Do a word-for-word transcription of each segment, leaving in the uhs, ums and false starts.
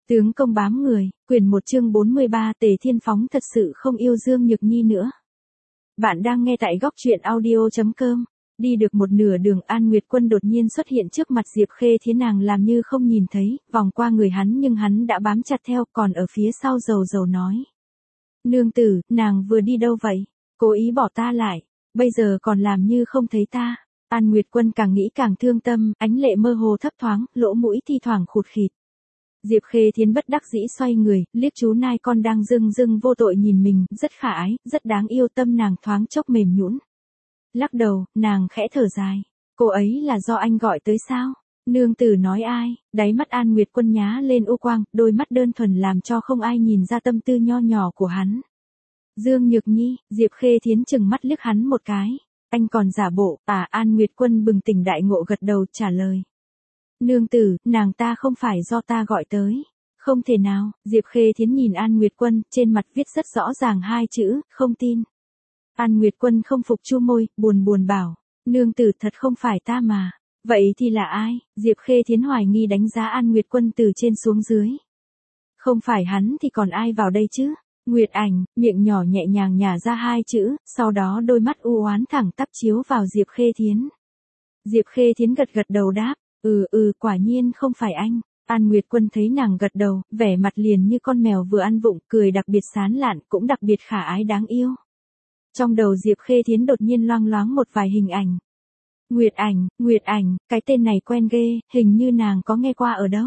Tướng công bám người, quyển một chương bốn mươi ba Tề Thiên Phóng thật sự không yêu Dương Nhược Nhi nữa. Bạn đang nghe tại góc truyện audio chấm com. Đi được một nửa đường An Nguyệt Quân đột nhiên xuất hiện trước mặt Diệp Khê Thiến, nàng làm như không nhìn thấy, vòng qua người hắn nhưng hắn đã bám chặt theo, còn ở phía sau dầu dầu nói. Nương tử, nàng vừa đi đâu vậy? Cố ý bỏ ta lại, bây giờ còn làm như không thấy ta. An Nguyệt Quân càng nghĩ càng thương tâm, ánh lệ mơ hồ thấp thoáng, lỗ mũi thi thoảng khụt khịt. Diệp Khê Thiến bất đắc dĩ xoay người, liếc chú nai con đang dưng dưng vô tội nhìn mình, rất khả ái, rất đáng yêu, tâm nàng thoáng chốc mềm nhũn. Lắc đầu, nàng khẽ thở dài. Cô ấy là do anh gọi tới sao? Nương tử nói ai? Đáy mắt An Nguyệt Quân nhá lên u quang, đôi mắt đơn thuần làm cho không ai nhìn ra tâm tư nho nhỏ của hắn. Dương Nhược Nhi, Diệp Khê Thiến chừng mắt liếc hắn một cái. Anh còn giả bộ, à? An Nguyệt Quân bừng tỉnh đại ngộ gật đầu trả lời. Nương tử, nàng ta không phải do ta gọi tới. Không thể nào, Diệp Khê Thiến nhìn An Nguyệt Quân, trên mặt viết rất rõ ràng hai chữ, không tin. An Nguyệt Quân không phục chu môi, buồn buồn bảo, nương tử thật không phải ta mà. Vậy thì là ai? Diệp Khê Thiến hoài nghi đánh giá An Nguyệt Quân từ trên xuống dưới. Không phải hắn thì còn ai vào đây chứ? Nguyệt Ảnh, miệng nhỏ nhẹ nhàng nhả ra hai chữ, sau đó đôi mắt u oán thẳng tắp chiếu vào Diệp Khê Thiến. Diệp Khê Thiến gật gật đầu đáp. Ừ ừ, quả nhiên không phải anh. An Nguyệt Quân thấy nàng gật đầu, vẻ mặt liền như con mèo vừa ăn vụng, cười đặc biệt sán lạn, cũng đặc biệt khả ái đáng yêu. Trong đầu Diệp Khê Thiến đột nhiên loang loáng một vài hình ảnh. Nguyệt Ảnh, Nguyệt Ảnh, cái tên này quen ghê, hình như nàng có nghe qua ở đâu.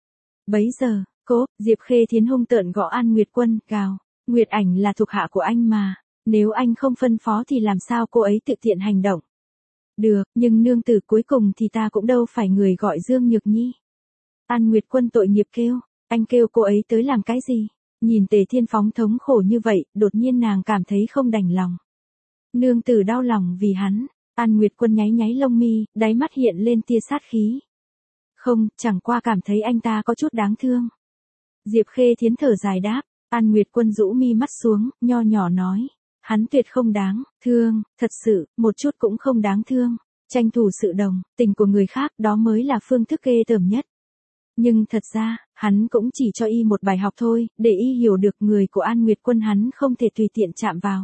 Bấy giờ, cô, Diệp Khê Thiến hung tợn gõ An Nguyệt Quân, gào, Nguyệt Ảnh là thuộc hạ của anh mà, nếu anh không phân phó thì làm sao cô ấy tự tiện hành động. Được, nhưng nương tử cuối cùng thì ta cũng đâu phải người gọi Dương Nhược Nhi. An Nguyệt Quân tội nghiệp kêu, anh kêu cô ấy tới làm cái gì? Nhìn Tề Thiên Phóng thống khổ như vậy, đột nhiên nàng cảm thấy không đành lòng. Nương tử đau lòng vì hắn. An Nguyệt Quân nháy nháy lông mi, đáy mắt hiện lên tia sát khí. Không, chẳng qua cảm thấy anh ta có chút đáng thương. Diệp Khê Thiến thở dài đáp, An Nguyệt Quân rũ mi mắt xuống, nho nhỏ nói. Hắn tuyệt không đáng thương, thật sự, một chút cũng không đáng thương. Tranh thủ sự đồng tình của người khác, đó mới là phương thức ghê tởm nhất. Nhưng thật ra, hắn cũng chỉ cho y một bài học thôi, để y hiểu được người của An Nguyệt Quân hắn không thể tùy tiện chạm vào.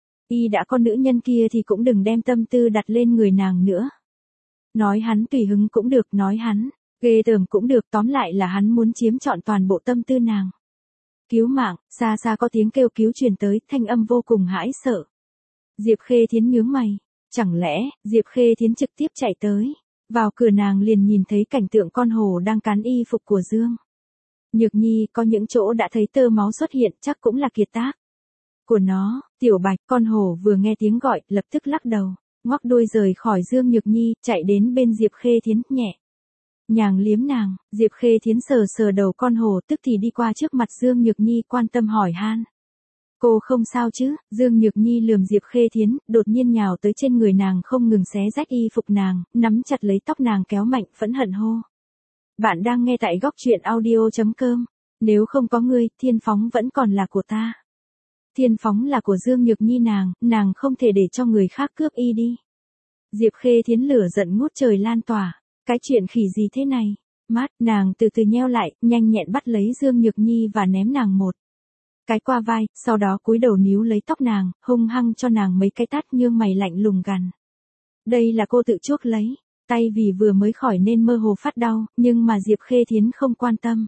Y đã có nữ nhân kia thì cũng đừng đem tâm tư đặt lên người nàng nữa. Nói hắn tùy hứng cũng được, nói hắn ghê tởm cũng được, tóm lại là hắn muốn chiếm trọn toàn bộ tâm tư nàng. Cứu mạng, xa xa có tiếng kêu cứu truyền tới, thanh âm vô cùng hãi sợ. Diệp Khê Thiến nhướng mày, chẳng lẽ, Diệp Khê Thiến trực tiếp chạy tới. Vào cửa nàng liền nhìn thấy cảnh tượng con hổ đang cắn y phục của Dương Nhược Nhi, có những chỗ đã thấy tơ máu xuất hiện, chắc cũng là kiệt tác của nó. Tiểu Bạch, con hổ vừa nghe tiếng gọi, lập tức lắc đầu, ngoắc đuôi rời khỏi Dương Nhược Nhi, chạy đến bên Diệp Khê Thiến, nhẹ nhàng liếm nàng. Diệp Khê Thiến sờ sờ đầu con hổ, tức thì đi qua trước mặt Dương Nhược Nhi, quan tâm hỏi han. Cô không sao chứ? Dương Nhược Nhi lườm Diệp Khê Thiến, đột nhiên nhào tới trên người nàng, không ngừng xé rách y phục nàng, nắm chặt lấy tóc nàng kéo mạnh, phẫn hận hô. Bạn đang nghe tại góc truyện audio chấm com. Nếu không có ngươi, Thiên Phóng vẫn còn là của ta. Thiên Phóng là của Dương Nhược Nhi nàng, nàng không thể để cho người khác cướp y đi. Diệp Khê Thiến lửa giận ngút trời lan tỏa. Cái chuyện khỉ gì thế này? Mắt nàng từ từ nheo lại, nhanh nhẹn bắt lấy Dương Nhược Nhi và ném nàng một cái qua vai, sau đó cúi đầu níu lấy tóc nàng, hung hăng cho nàng mấy cái tát nhương mày lạnh lùng gằn. Đây là cô tự chuốc lấy, tay vì vừa mới khỏi nên mơ hồ phát đau, nhưng mà Diệp Khê Thiến không quan tâm.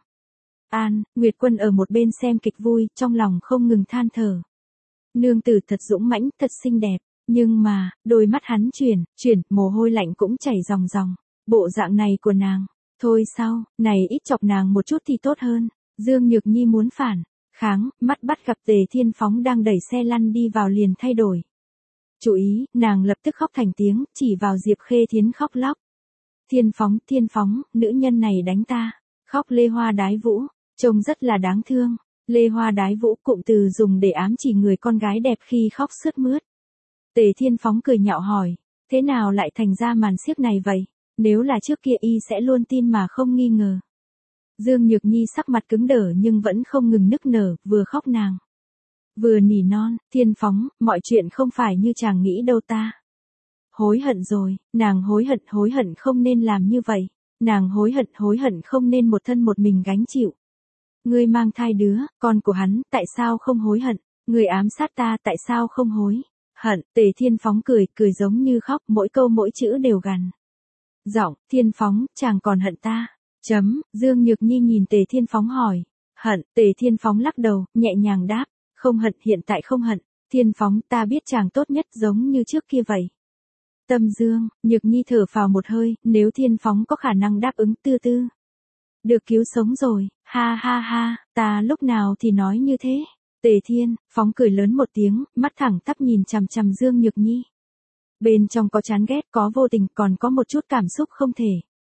An Nguyệt Quân ở một bên xem kịch vui, trong lòng không ngừng than thở. Nương tử thật dũng mãnh, thật xinh đẹp, nhưng mà, đôi mắt hắn chuyển, chuyển, mồ hôi lạnh cũng chảy ròng ròng. Bộ dạng này của nàng, thôi sao, này ít chọc nàng một chút thì tốt hơn. Dương Nhược Nhi muốn phản kháng, mắt bắt gặp Tề Thiên Phóng đang đẩy xe lăn đi vào liền thay đổi chú ý, nàng lập tức khóc thành tiếng, chỉ vào Diệp Khê Thiến khóc lóc. Thiên Phóng, Thiên Phóng, nữ nhân này đánh ta. Khóc lê hoa đái vũ, trông rất là đáng thương. Lê hoa đái vũ, cụm từ dùng để ám chỉ người con gái đẹp khi khóc sướt mướt. Tề Thiên Phóng cười nhạo hỏi, thế nào lại thành ra màn xiếc này vậy? Nếu là trước kia y sẽ luôn tin mà không nghi ngờ. Dương Nhược Nhi sắc mặt cứng đờ nhưng vẫn không ngừng nức nở, vừa khóc nàng vừa nỉ non, Thiên Phóng, mọi chuyện không phải như chàng nghĩ đâu ta. Hối hận rồi, nàng hối hận, hối hận không nên làm như vậy. Nàng hối hận, hối hận không nên một thân một mình gánh chịu. Ngươi mang thai đứa, con của hắn, tại sao không hối hận? Ngươi ám sát ta, tại sao không hối hận? Tề Thiên Phóng cười, cười giống như khóc, mỗi câu mỗi chữ đều gằn giọng. Thiên Phóng, chàng còn hận ta? Chấm. Dương Nhược Nhi nhìn Tề Thiên Phóng hỏi. Hận. Tề Thiên Phóng lắc đầu, nhẹ nhàng đáp. Không hận, hiện tại không hận. Thiên Phóng, ta biết chàng tốt nhất giống như trước kia vậy. Tâm Dương. Nhược Nhi thở phào một hơi, nếu Thiên Phóng có khả năng đáp ứng, Tư Tư được cứu sống rồi. Ha ha ha, ta lúc nào thì nói như thế. Tề Thiên Phóng cười lớn một tiếng, mắt thẳng tắp nhìn chằm chằm Dương Nhược Nhi. Bên trong có chán ghét, có vô tình, còn có một chút cảm xúc không thể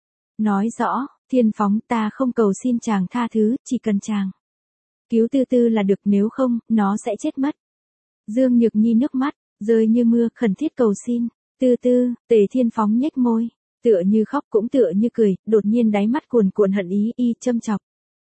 nói rõ. Thiên Phóng, ta không cầu xin chàng tha thứ, chỉ cần chàng cứu Tư Tư là được, nếu không, nó sẽ chết mất. Dương Nhược Nhi nước mắt rơi như mưa, khẩn thiết cầu xin. Tư Tư. Tề Thiên Phóng nhếch môi, tựa như khóc cũng tựa như cười, đột nhiên đáy mắt cuồn cuộn hận ý, y châm chọc.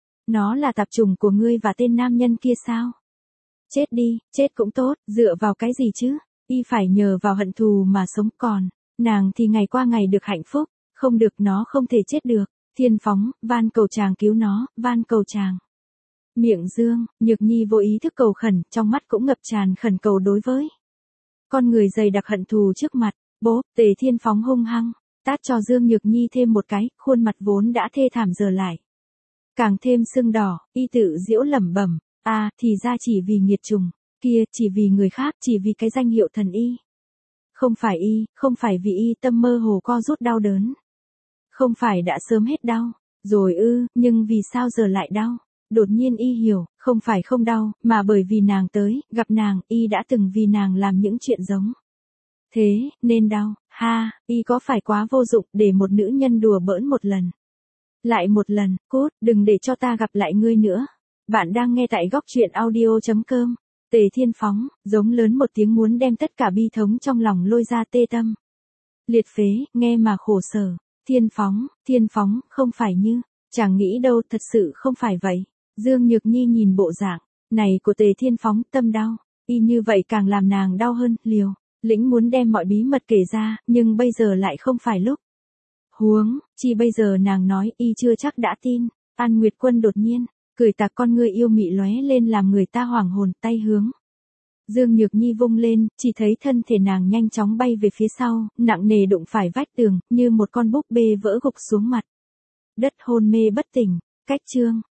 Nó là tạp chủng của ngươi và tên nam nhân kia sao? Chết đi, chết cũng tốt, dựa vào cái gì chứ? Y phải nhờ vào hận thù mà sống, còn nàng thì ngày qua ngày được hạnh phúc. Không được, nó không thể chết được. Thiên Phóng, van cầu chàng cứu nó, van cầu chàng. Miệng Dương Nhược Nhi vô ý thức cầu khẩn, trong mắt cũng ngập tràn khẩn cầu đối với con người dày đặc hận thù trước mặt. Bố. Tề Thiên Phóng hung hăng tát cho Dương Nhược Nhi thêm một cái, khuôn mặt vốn đã thê thảm giờ lại càng thêm sưng đỏ. Y tự giễu lẩm bẩm, a, à, thì ra chỉ vì nghiệt trùng kia, chỉ vì người khác, chỉ vì cái danh hiệu thần y. Không phải y, không phải vì y tâm mơ hồ co rút đau đớn. Không phải đã sớm hết đau rồi ư, nhưng vì sao giờ lại đau? Đột nhiên y hiểu, không phải không đau, mà bởi vì nàng tới, gặp nàng, y đã từng vì nàng làm những chuyện giống thế, nên đau. Ha, y có phải quá vô dụng, để một nữ nhân đùa bỡn một lần lại một lần. Cút, đừng để cho ta gặp lại ngươi nữa. Bạn đang nghe tại góc truyện audio chấm com. Tề Thiên Phóng giống lớn một tiếng, muốn đem tất cả bi thống trong lòng lôi ra, tê tâm liệt phế, nghe mà khổ sở. Thiên Phóng, Thiên Phóng, không phải như chàng nghĩ đâu, thật sự không phải vậy. Dương Nhược Nhi nhìn bộ dạng này của Tề Thiên Phóng, tâm đau. Y như vậy càng làm nàng đau hơn, liều lĩnh muốn đem mọi bí mật kể ra, nhưng bây giờ lại không phải lúc. Huống chi bây giờ nàng nói, y chưa chắc đã tin. An Nguyệt Quân đột nhiên cười tà, con ngươi yêu mị lóe lên làm người ta hoảng hồn, tay hướng Dương Nhược Nhi vung lên, chỉ thấy thân thể nàng nhanh chóng bay về phía sau, nặng nề đụng phải vách tường, như một con búp bê vỡ gục xuống mặt đất, hôn mê bất tỉnh. Cách chương